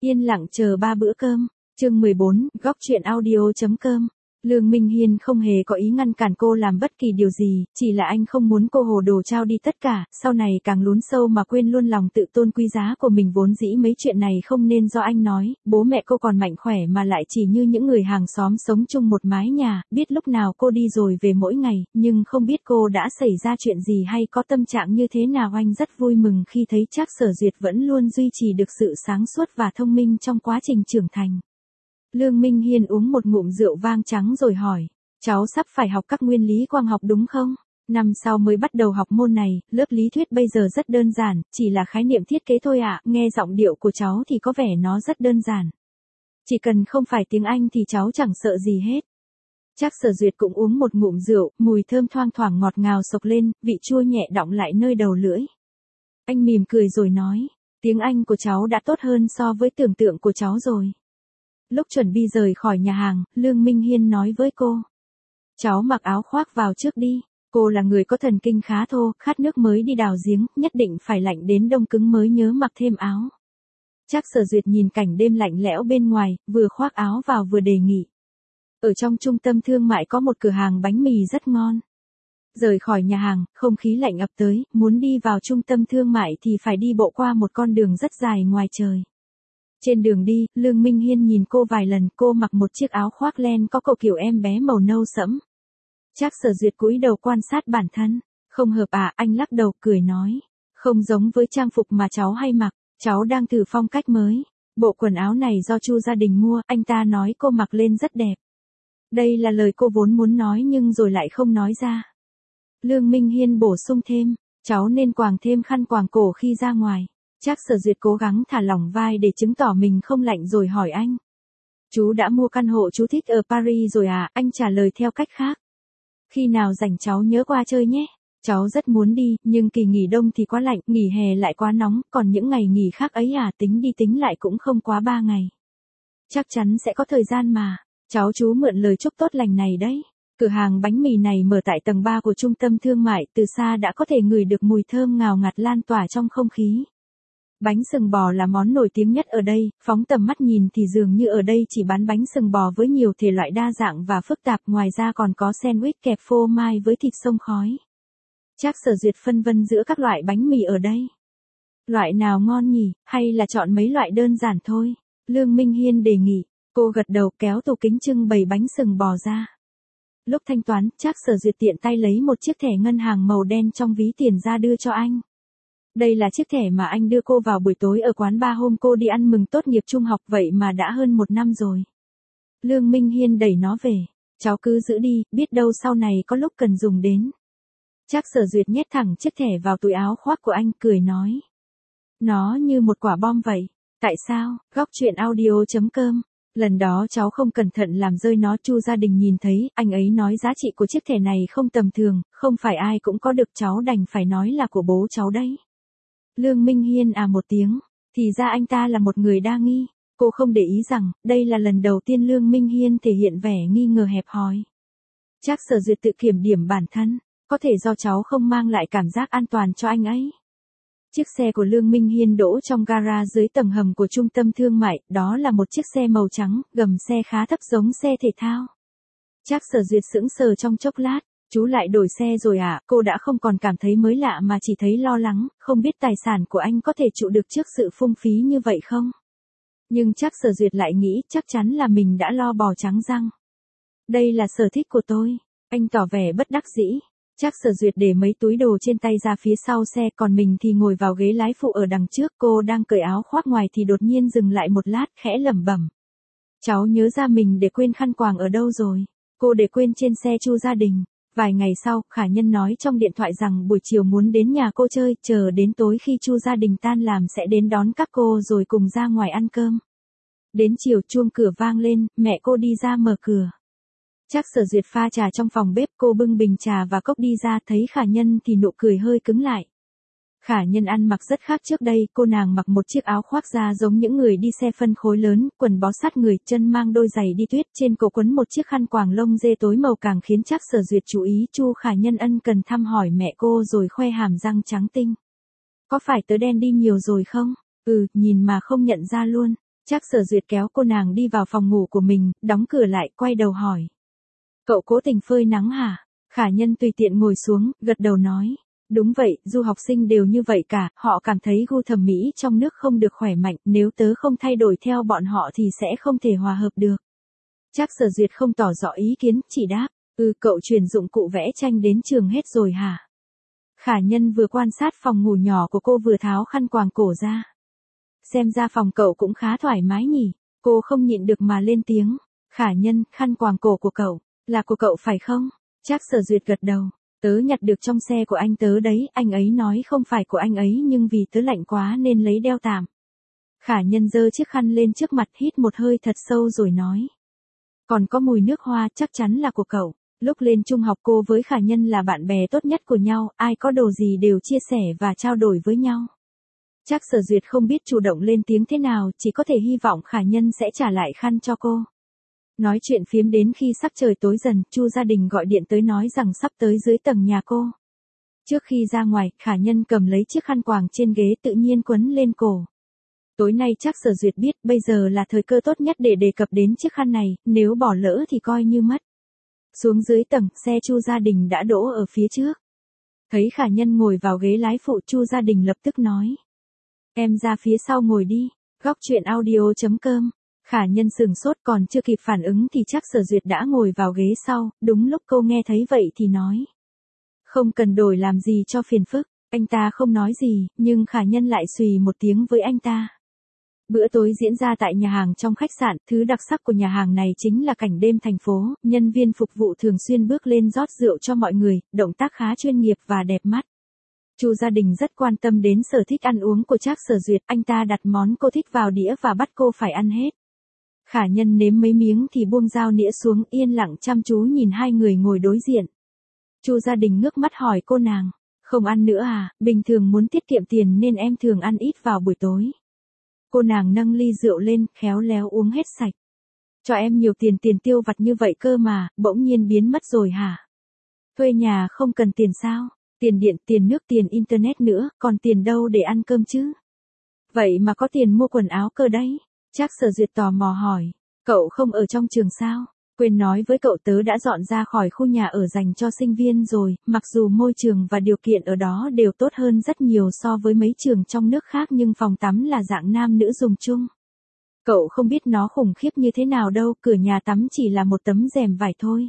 Yên lặng chờ 3 bữa cơm. Chương 14, góc truyện audio.com. Lương Minh Hiên không hề có ý ngăn cản cô làm bất kỳ điều gì, chỉ là anh không muốn cô hồ đồ trao đi tất cả, sau này càng lún sâu mà quên luôn lòng tự tôn quý giá của mình. Vốn dĩ mấy chuyện này không nên do anh nói, bố mẹ cô còn mạnh khỏe mà lại chỉ như những người hàng xóm sống chung một mái nhà, biết lúc nào cô đi rồi về mỗi ngày, nhưng không biết cô đã xảy ra chuyện gì hay có tâm trạng như thế nào. Anh rất vui mừng khi thấy Trác Sở Duyệt vẫn luôn duy trì được sự sáng suốt và thông minh trong quá trình trưởng thành. Lương Minh Hiên uống một ngụm rượu vang trắng rồi hỏi, cháu sắp phải học các nguyên lý quang học đúng không? Năm sau mới bắt đầu học môn này, lớp lý thuyết bây giờ rất đơn giản, chỉ là khái niệm thiết kế thôi ạ. Nghe giọng điệu của cháu thì có vẻ nó rất đơn giản. Chỉ cần không phải tiếng Anh thì cháu chẳng sợ gì hết. Trác Sở Duyệt cũng uống một ngụm rượu, mùi thơm thoang thoảng ngọt ngào sộc lên, vị chua nhẹ đọng lại nơi đầu lưỡi. Anh mỉm cười rồi nói, tiếng Anh của cháu đã tốt hơn so với tưởng tượng của cháu rồi. Lúc chuẩn bị rời khỏi nhà hàng, Lương Minh Hiên nói với cô. Cháu mặc áo khoác vào trước đi, cô là người có thần kinh khá thô, khát nước mới đi đào giếng, nhất định phải lạnh đến đông cứng mới nhớ mặc thêm áo. Trác Sở Duyệt nhìn cảnh đêm lạnh lẽo bên ngoài, vừa khoác áo vào vừa đề nghị. Ở trong trung tâm thương mại có một cửa hàng bánh mì rất ngon. Rời khỏi nhà hàng, không khí lạnh ập tới, muốn đi vào trung tâm thương mại thì phải đi bộ qua một con đường rất dài ngoài trời. Trên đường đi, Lương Minh Hiên nhìn cô vài lần, cô mặc một chiếc áo khoác len có cổ kiểu em bé màu nâu sẫm. Trác Sở Duyệt cúi đầu quan sát bản thân. Không hợp à? Anh lắc đầu cười nói. Không giống với trang phục mà cháu hay mặc, cháu đang thử phong cách mới. Bộ quần áo này do Chu gia đình mua, anh ta nói cô mặc lên rất đẹp. Đây là lời cô vốn muốn nói nhưng rồi lại không nói ra. Lương Minh Hiên bổ sung thêm, cháu nên quàng thêm khăn quàng cổ khi ra ngoài. Trác Sở Duyệt cố gắng thả lỏng vai để chứng tỏ mình không lạnh rồi hỏi anh. Chú đã mua căn hộ chú thích ở Paris rồi à? Anh trả lời theo cách khác. Khi nào rảnh cháu nhớ qua chơi nhé. Cháu rất muốn đi, nhưng kỳ nghỉ đông thì quá lạnh, nghỉ hè lại quá nóng, còn những ngày nghỉ khác ấy à, tính đi tính lại cũng không quá 3 ngày. Chắc chắn sẽ có thời gian mà. Cháu chú mượn lời chúc tốt lành này đấy. Cửa hàng bánh mì này mở tại tầng 3 của trung tâm thương mại, từ xa đã có thể ngửi được mùi thơm ngào ngạt lan tỏa trong không khí. Bánh sừng bò là món nổi tiếng nhất ở đây, phóng tầm mắt nhìn thì dường như ở đây chỉ bán bánh sừng bò với nhiều thể loại đa dạng và phức tạp, ngoài ra còn có sandwich kẹp phô mai với thịt xông khói. Trác Sở Duyệt phân vân giữa các loại bánh mì ở đây. Loại nào ngon nhỉ, hay là chọn mấy loại đơn giản thôi? Lương Minh Hiên đề nghị, cô gật đầu kéo tủ kính trưng bày bánh sừng bò ra. Lúc thanh toán, Trác Sở Duyệt tiện tay lấy một chiếc thẻ ngân hàng màu đen trong ví tiền ra đưa cho anh. Đây là chiếc thẻ mà anh đưa cô vào buổi tối ở quán bar hôm cô đi ăn mừng tốt nghiệp trung học, vậy mà đã hơn 1 năm rồi. Lương Minh Hiên đẩy nó về. Cháu cứ giữ đi, biết đâu sau này có lúc cần dùng đến. Trác Sở Duyệt nhét thẳng chiếc thẻ vào túi áo khoác của anh, cười nói. Nó như một quả bom vậy. Tại sao? Góc truyện audio.com. Lần đó cháu không cẩn thận làm rơi nó, Chu gia đình nhìn thấy, anh ấy nói giá trị của chiếc thẻ này không tầm thường, không phải ai cũng có được, cháu đành phải nói là của bố cháu đấy. Lương Minh Hiên à một tiếng, thì ra anh ta là một người đa nghi. Cô không để ý rằng, đây là lần đầu tiên Lương Minh Hiên thể hiện vẻ nghi ngờ hẹp hòi. Trác Sở Duyệt tự kiểm điểm bản thân, có thể do cháu không mang lại cảm giác an toàn cho anh ấy. Chiếc xe của Lương Minh Hiên đỗ trong gara dưới tầng hầm của trung tâm thương mại, đó là một chiếc xe màu trắng, gầm xe khá thấp giống xe thể thao. Trác Sở Duyệt sững sờ trong chốc lát. Chú lại đổi xe rồi à? Cô đã không còn cảm thấy mới lạ mà chỉ thấy lo lắng, không biết tài sản của anh có thể trụ được trước sự phung phí như vậy không? Nhưng Trác Sở Duyệt lại nghĩ chắc chắn là mình đã lo bò trắng răng. Đây là sở thích của tôi. Anh tỏ vẻ bất đắc dĩ. Trác Sở Duyệt để mấy túi đồ trên tay ra phía sau xe, còn mình thì ngồi vào ghế lái phụ ở đằng trước. Cô đang cởi áo khoác ngoài thì đột nhiên dừng lại một lát, khẽ lẩm bẩm. Cháu nhớ ra mình để quên khăn quàng ở đâu rồi. Cô để quên trên xe Chu gia đình. Vài ngày sau, Khả Nhân nói trong điện thoại rằng buổi chiều muốn đến nhà cô chơi, chờ đến tối khi Chu gia đình tan làm sẽ đến đón các cô rồi cùng ra ngoài ăn cơm. Đến chiều chuông cửa vang lên, mẹ cô đi ra mở cửa. Trác Sở Duyệt pha trà trong phòng bếp, cô bưng bình trà và cốc đi ra, thấy Khả Nhân thì nụ cười hơi cứng lại. Khả Nhân ăn mặc rất khác trước đây, cô nàng mặc một chiếc áo khoác da giống những người đi xe phân khối lớn, quần bó sát người, chân mang đôi giày đi tuyết, trên cổ quấn một chiếc khăn quàng lông dê tối màu càng khiến Trác Sở Duyệt chú ý. Chu Khả Nhân ân cần thăm hỏi mẹ cô rồi khoe hàm răng trắng tinh. Có phải tớ đen đi nhiều rồi không? Ừ, nhìn mà không nhận ra luôn. Trác Sở Duyệt kéo cô nàng đi vào phòng ngủ của mình, đóng cửa lại, quay đầu hỏi. Cậu cố tình phơi nắng hả? Khả Nhân tùy tiện ngồi xuống, gật đầu nói. Đúng vậy, du học sinh đều như vậy cả, họ cảm thấy gu thẩm mỹ trong nước không được khỏe mạnh, nếu tớ không thay đổi theo bọn họ thì sẽ không thể hòa hợp được. Trác Sở Duyệt không tỏ rõ ý kiến, chỉ đáp. Cậu chuyển dụng cụ vẽ tranh đến trường hết rồi hả? Khả Nhân vừa quan sát phòng ngủ nhỏ của cô vừa tháo khăn quàng cổ ra. Xem ra phòng cậu cũng khá thoải mái nhỉ, cô không nhịn được mà lên tiếng. Khả Nhân, khăn quàng cổ của cậu, là của cậu phải không? Trác Sở Duyệt gật đầu. Tớ nhặt được trong xe của anh tớ đấy, anh ấy nói không phải của anh ấy nhưng vì tớ lạnh quá nên lấy đeo tạm. Khả Nhân giơ chiếc khăn lên trước mặt, hít một hơi thật sâu rồi nói. Còn có mùi nước hoa, chắc chắn là của cậu. Lúc lên trung học cô với Khả Nhân là bạn bè tốt nhất của nhau, ai có đồ gì đều chia sẻ và trao đổi với nhau. Trác Sở Duyệt không biết chủ động lên tiếng thế nào, chỉ có thể hy vọng Khả Nhân sẽ trả lại khăn cho cô. Nói chuyện phiếm đến khi sắc trời tối dần, Chu Gia Đình gọi điện tới nói rằng sắp tới dưới tầng nhà cô. Trước khi ra ngoài, Khả Nhân cầm lấy chiếc khăn quàng trên ghế tự nhiên quấn lên cổ. Tối nay Trác Sở Duyệt biết bây giờ là thời cơ tốt nhất để đề cập đến chiếc khăn này, nếu bỏ lỡ thì coi như mất. Xuống dưới tầng, xe Chu Gia Đình đã đỗ ở phía trước. Thấy Khả Nhân ngồi vào ghế lái phụ, Chu Gia Đình lập tức nói. Em ra phía sau ngồi đi, góc chuyện audio.com. Khả Nhân sừng sốt còn chưa kịp phản ứng thì Trác Sở Duyệt đã ngồi vào ghế sau, đúng lúc cô nghe thấy vậy thì nói. Không cần đổi làm gì cho phiền phức, anh ta không nói gì, nhưng Khả Nhân lại xùy một tiếng với anh ta. Bữa tối diễn ra tại nhà hàng trong khách sạn, thứ đặc sắc của nhà hàng này chính là cảnh đêm thành phố, nhân viên phục vụ thường xuyên bước lên rót rượu cho mọi người, động tác khá chuyên nghiệp và đẹp mắt. Chu Gia Đình rất quan tâm đến sở thích ăn uống của Trác Sở Duyệt, anh ta đặt món cô thích vào đĩa và bắt cô phải ăn hết. Khả Nhân nếm mấy miếng thì buông dao nĩa xuống, yên lặng chăm chú nhìn hai người ngồi đối diện. Chu Gia Đình ngước mắt hỏi cô nàng, không ăn nữa à, bình thường muốn tiết kiệm tiền nên em thường ăn ít vào buổi tối. Cô nàng nâng ly rượu lên, khéo léo uống hết sạch. Cho em nhiều tiền tiêu vặt như vậy cơ mà, bỗng nhiên biến mất rồi hả? Thuê nhà không cần tiền sao? Tiền điện, tiền nước, tiền internet nữa, còn tiền đâu để ăn cơm chứ? Vậy mà có tiền mua quần áo cơ đấy. Trác Sở Duyệt tò mò hỏi, cậu không ở trong trường sao? Quên nói với cậu tớ đã dọn ra khỏi khu nhà ở dành cho sinh viên rồi, mặc dù môi trường và điều kiện ở đó đều tốt hơn rất nhiều so với mấy trường trong nước khác nhưng phòng tắm là dạng nam nữ dùng chung. Cậu không biết nó khủng khiếp như thế nào đâu, cửa nhà tắm chỉ là một tấm rèm vải thôi.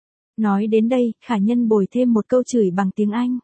Nói đến đây, Khả Nhân bồi thêm một câu chửi bằng tiếng Anh.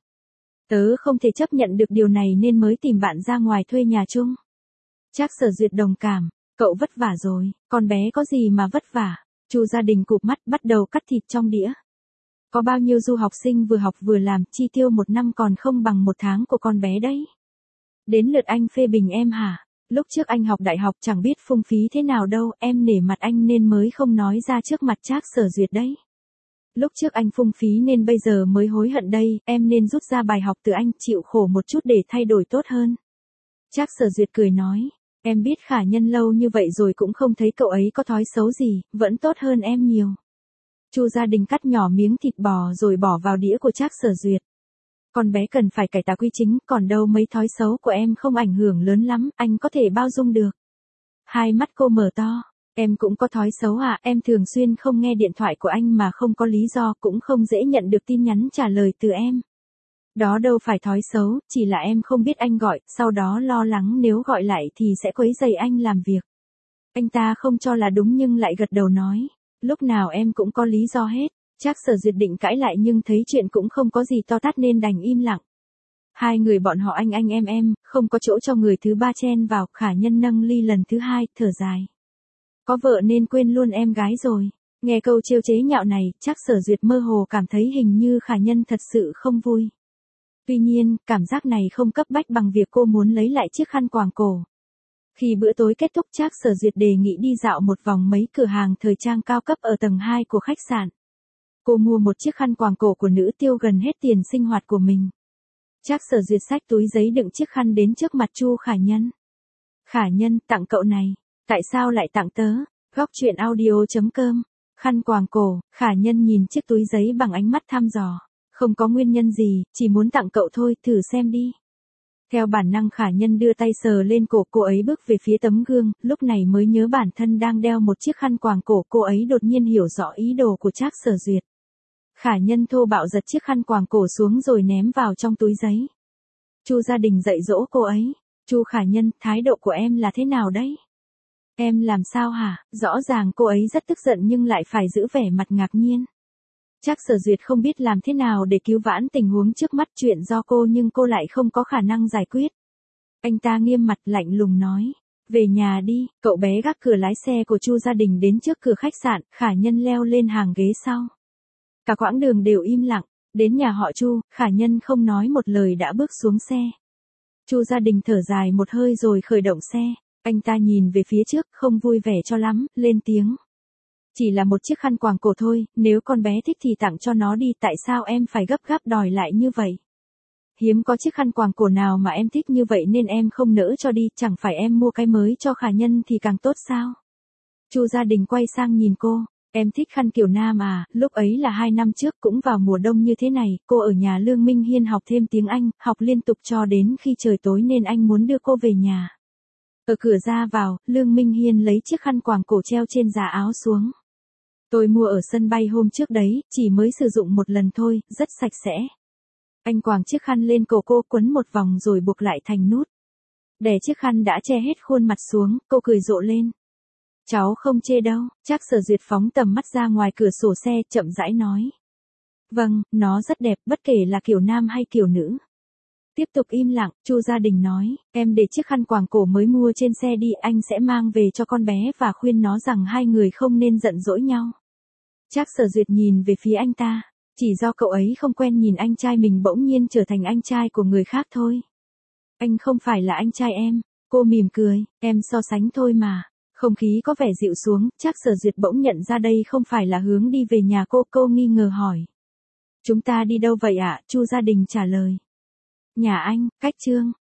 Tớ không thể chấp nhận được điều này nên mới tìm bạn ra ngoài thuê nhà chung. Trác Sở Duyệt đồng cảm, cậu vất vả rồi, con bé có gì mà vất vả. Chu Gia Đình cụp mắt bắt đầu cắt thịt trong đĩa. Có bao nhiêu du học sinh vừa học vừa làm, chi tiêu một năm còn không bằng một tháng của con bé đấy. Đến lượt anh phê bình em hả? Lúc trước anh học đại học chẳng biết phung phí thế nào đâu, em nể mặt anh nên mới không nói ra trước mặt Trác Sở Duyệt đấy. Lúc trước anh phung phí nên bây giờ mới hối hận đây, em nên rút ra bài học từ anh, chịu khổ một chút để thay đổi tốt hơn. Trác Sở Duyệt cười nói. Em biết Khả Nhân lâu như vậy rồi cũng không thấy cậu ấy có thói xấu gì, vẫn tốt hơn em nhiều. Chu Gia Đình cắt nhỏ miếng thịt bò rồi bỏ vào đĩa của Trác Sở Duyệt. Con bé cần phải cải tà quy chính, còn đâu mấy thói xấu của em không ảnh hưởng lớn lắm, anh có thể bao dung được. Hai mắt cô mở to, em cũng có thói xấu à, em thường xuyên không nghe điện thoại của anh mà không có lý do, cũng không dễ nhận được tin nhắn trả lời từ em. Đó đâu phải thói xấu, chỉ là em không biết anh gọi, sau đó lo lắng nếu gọi lại thì sẽ quấy rầy anh làm việc. Anh ta không cho là đúng nhưng lại gật đầu nói, lúc nào em cũng có lý do hết. Trác Sở Duyệt định cãi lại nhưng thấy chuyện cũng không có gì to tát nên đành im lặng. Hai người bọn họ anh em, không có chỗ cho người thứ ba chen vào, Khả Nhân nâng ly lần thứ hai, thở dài. Có vợ nên quên luôn em gái rồi. Nghe câu trêu chế nhạo này, Trác Sở Duyệt mơ hồ cảm thấy hình như Khả Nhân thật sự không vui. Tuy nhiên, cảm giác này không cấp bách bằng việc cô muốn lấy lại chiếc khăn quàng cổ. Khi bữa tối kết thúc, Trác Sở Duyệt đề nghị đi dạo một vòng mấy cửa hàng thời trang cao cấp ở tầng 2 của khách sạn. Cô mua một chiếc khăn quàng cổ của nữ tiêu gần hết tiền sinh hoạt của mình. Trác Sở Duyệt xách túi giấy đựng chiếc khăn đến trước mặt Chu Khả Nhân. Khả Nhân, tặng cậu này. Tại sao lại tặng tớ? Góc chuyện audio.com. Khăn quàng cổ, Khả Nhân nhìn chiếc túi giấy bằng ánh mắt thăm dò. Không có nguyên nhân gì, chỉ muốn tặng cậu thôi, thử xem đi. Theo bản năng Khả Nhân đưa tay sờ lên cổ, cô ấy bước về phía tấm gương, lúc này mới nhớ bản thân đang đeo một chiếc khăn quàng cổ, cô ấy đột nhiên hiểu rõ ý đồ của Trác Sở Duyệt. Khả Nhân thô bạo giật chiếc khăn quàng cổ xuống rồi ném vào trong túi giấy. Chu Gia Đình dạy dỗ cô ấy, Chu Khả Nhân, thái độ của em là thế nào đấy? Em làm sao hả? Rõ ràng cô ấy rất tức giận nhưng lại phải giữ vẻ mặt ngạc nhiên. Trác Sở Duyệt không biết làm thế nào để cứu vãn tình huống trước mắt, chuyện do cô nhưng cô lại không có khả năng giải quyết. Anh ta nghiêm mặt lạnh lùng nói, về nhà đi. Cậu bé gác cửa lái xe của Chu Gia Đình đến trước cửa khách sạn, Khả Nhân leo lên hàng ghế sau. Cả quãng đường đều im lặng, đến nhà họ Chu, Khả Nhân không nói một lời đã bước xuống xe. Chu Gia Đình thở dài một hơi rồi khởi động xe, anh ta nhìn về phía trước không vui vẻ cho lắm, lên tiếng. Chỉ là một chiếc khăn quàng cổ thôi, nếu con bé thích thì tặng cho nó đi, tại sao em phải gấp gáp đòi lại như vậy? Hiếm có chiếc khăn quàng cổ nào mà em thích như vậy nên em không nỡ cho đi, chẳng phải em mua cái mới cho Khả Nhân thì càng tốt sao? Chu Gia Đình quay sang nhìn cô, em thích khăn kiểu nam à, lúc ấy là 2 năm trước cũng vào mùa đông như thế này, cô ở nhà Lương Minh Hiên học thêm tiếng Anh, học liên tục cho đến khi trời tối nên anh muốn đưa cô về nhà. Ở cửa ra vào, Lương Minh Hiên lấy chiếc khăn quàng cổ treo trên giá áo xuống. Tôi mua ở sân bay hôm trước đấy, chỉ mới sử dụng một lần thôi, rất sạch sẽ. Anh quàng chiếc khăn lên cổ cô, quấn một vòng rồi buộc lại thành nút. Đè chiếc khăn đã che hết khuôn mặt xuống, cô cười rộ lên. Cháu không chê đâu. Trác Sở Duyệt phóng tầm mắt ra ngoài cửa sổ xe, chậm rãi nói. Vâng, nó rất đẹp, bất kể là kiểu nam hay kiểu nữ. Tiếp tục im lặng, Chu Gia Đình nói, em để chiếc khăn quàng cổ mới mua trên xe đi, anh sẽ mang về cho con bé và khuyên nó rằng hai người không nên giận dỗi nhau. Trác Sở Duyệt nhìn về phía anh ta, chỉ do cậu ấy không quen nhìn anh trai mình bỗng nhiên trở thành anh trai của người khác thôi. Anh không phải là anh trai em, cô mỉm cười, em so sánh thôi mà. Không khí có vẻ dịu xuống, Trác Sở Duyệt bỗng nhận ra đây không phải là hướng đi về nhà cô nghi ngờ hỏi. Chúng ta đi đâu vậy ạ? Chu Gia Đình trả lời. Nhà anh, cách Trương.